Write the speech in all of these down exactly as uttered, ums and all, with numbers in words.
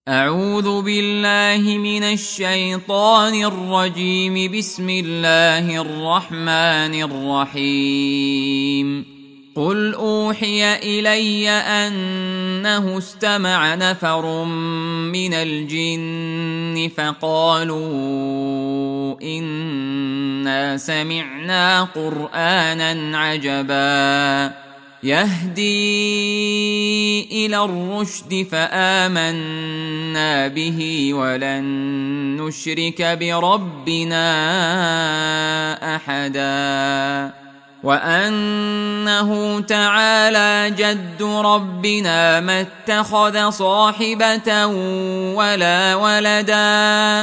أعوذ بالله من الشيطان الرجيم. بسم الله الرحمن الرحيم. قل أوحي إلي أنه استمع نفر من الجن فقالوا إنا سمعنا قرآنا عجبا يهدي إلى الرشد فآمنا به ولن نشرك بربنا أحدا وأنه تعالى جد ربنا ما اتخذ صاحبة ولا ولدا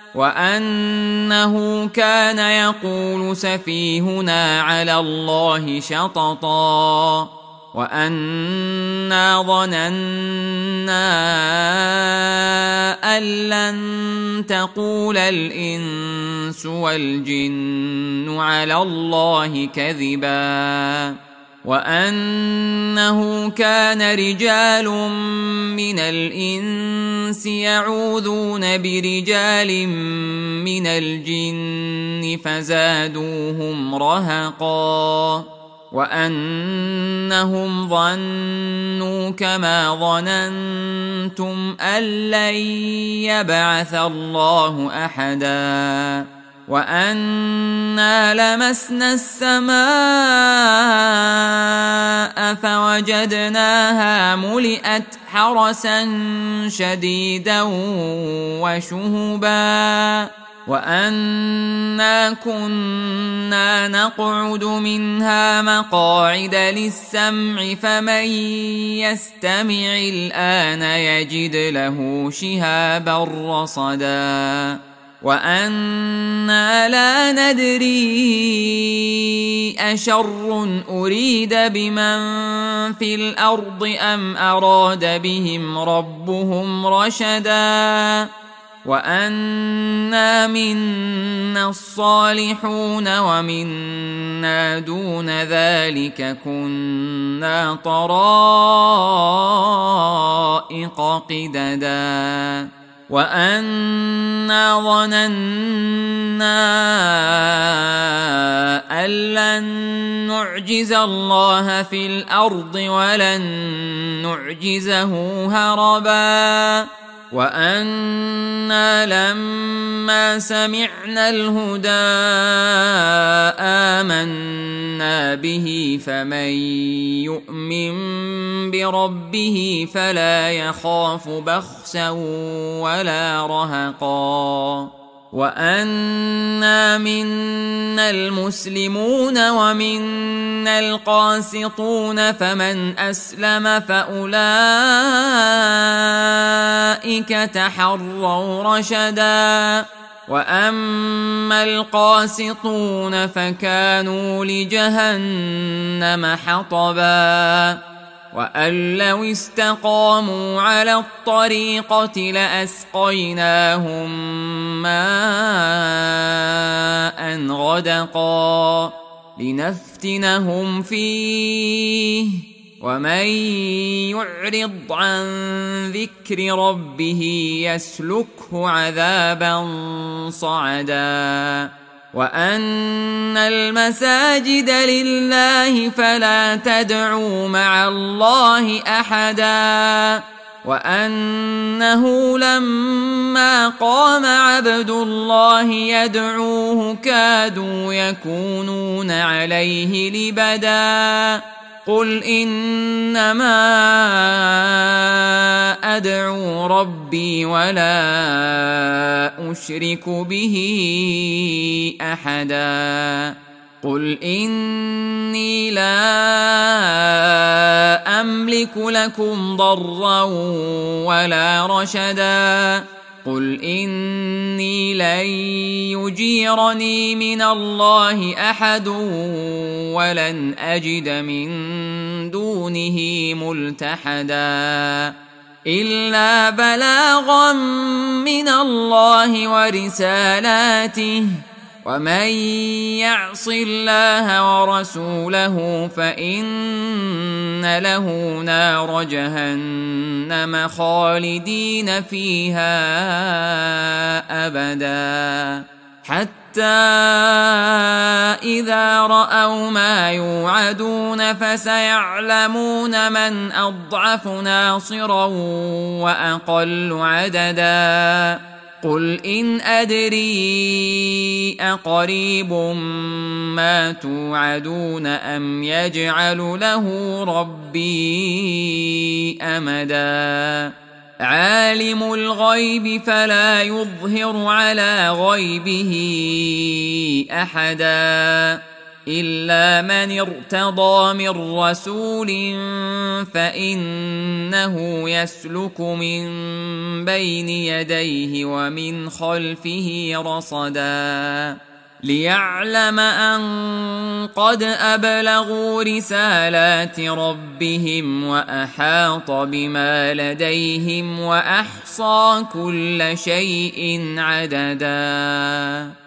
وأنه كان يقول سفيهنا على الله شططا وأنا ظننا أن لن تقول الإنس والجن على الله كذبا وأنه كان رجال من الإنس يعوذون برجال من الجن فزادوهم رهقا وأنهم ظنوا كما ظننتم أن لن يبعث الله أحدا وأنا لمسنا السماء فوجدناها ملئت حرسا شديدا وشهبا وأنا كنا نقعد منها مقاعد للسمع فمن يستمع الآن يجد له شهابا رصدا وأنا لا ندري أشر أريد بمن في الأرض أم أراد بهم ربهم رشدا وأنا منا الصالحون ومنا دون ذلك كنا طرائق قددا وأنا ظننا أن لن نعجز الله في الأرض ولن نعجزه هربا وأنا لما سمعنا الهدى آمنا به فمن يؤمن بربه فلا يخاف بخسا ولا رهقا وأنا منا المسلمون ومنا القاسطون فمن أسلم فأولئك تحروا رشدا وأما القاسطون فكانوا لجهنم حطبا وأن لو استقاموا على الطريقة لأسقيناهم ماء غدقا لنفتنهم فيه ومن يعرض عن ذكر ربه يسلكه عذابا صعدا وأن المساجد لله فلا تدعوا مع الله أحدا وأنه لما قام عبد الله يدعوه كادوا يكونون عليه لبدا قل إنما أدعو ربي ولا أشرك به أحدا قل إني لا أملك لكم ضرا ولا رشدا قل إني لن يجيرني من الله أحد ولن أجد من دونه ملتحدا إلا بلاغا من الله ورسالاته ومن يعص الله ورسوله فإن له نار جهنم خالدين فيها أبدا حتى إذا رأوا ما يوعدون فسيعلمون من أضعف ناصرا وأقل عددا قل إن أدري أقريب ما توعدون أم يجعل له ربي أمدا عالم الغيب فلا يظهر على غيبه أحدا إلا من ارتضى من رسول فإنه يسلك من بين يديه ومن خلفه رصدا ليعلم أن قد أبلغوا رسالات ربهم وأحاط بما لديهم وأحصى كل شيء عددا.